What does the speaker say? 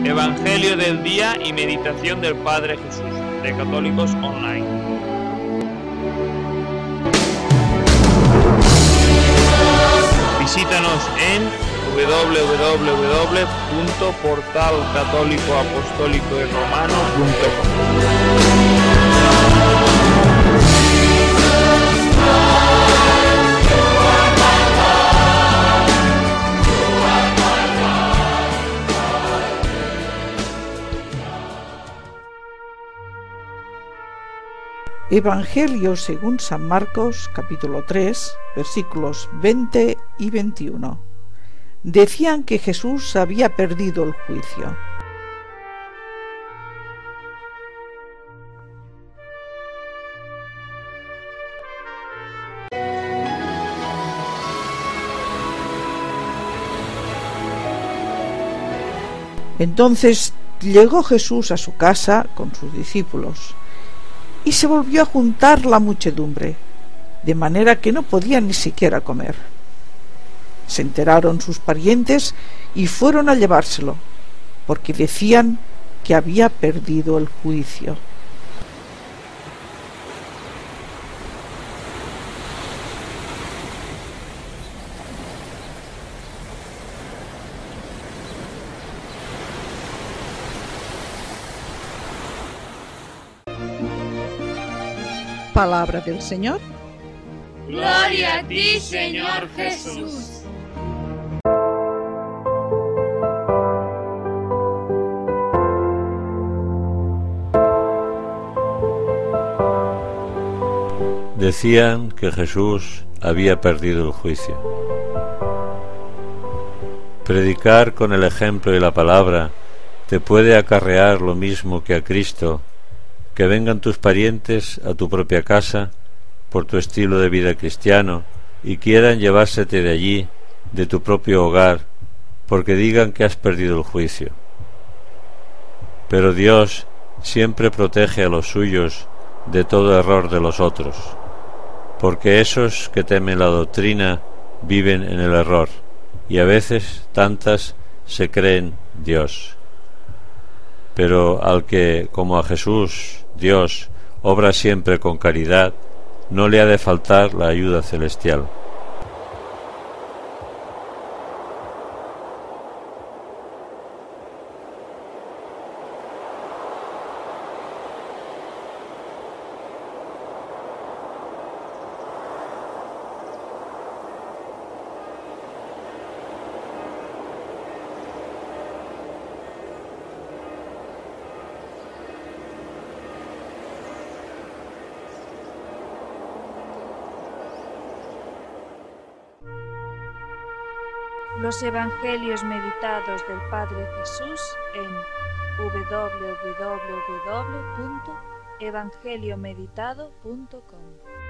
Evangelio del día y meditación del Padre Jesús, de Católicos Online. Visítanos en www.portalcatólicoapostólicoyromano.com. Evangelio según San Marcos, capítulo 3, versículos 20 y 21. Decían que Jesús había perdido el juicio. Entonces llegó Jesús a su casa con sus discípulos, y se volvió a juntar la muchedumbre, de manera que no podían ni siquiera comer. Se enteraron sus parientes y fueron a llevárselo, porque decían que había perdido el juicio. Palabra del Señor. Gloria a ti, Señor Jesús. Decían que Jesús había perdido el juicio. Predicar con el ejemplo y la palabra te puede acarrear lo mismo que a Cristo, que vengan tus parientes a tu propia casa por tu estilo de vida cristiano y quieran llevársete de allí, de tu propio hogar, porque digan que has perdido el juicio. Pero Dios siempre protege a los suyos de todo error de los otros, porque esos que temen la doctrina viven en el error, y a veces tantas se creen Dios. Pero al que, como a Jesús, Dios, obra siempre con caridad, no le ha de faltar la ayuda celestial. Los Evangelios meditados del Padre Jesús en www.evangeliomeditado.com.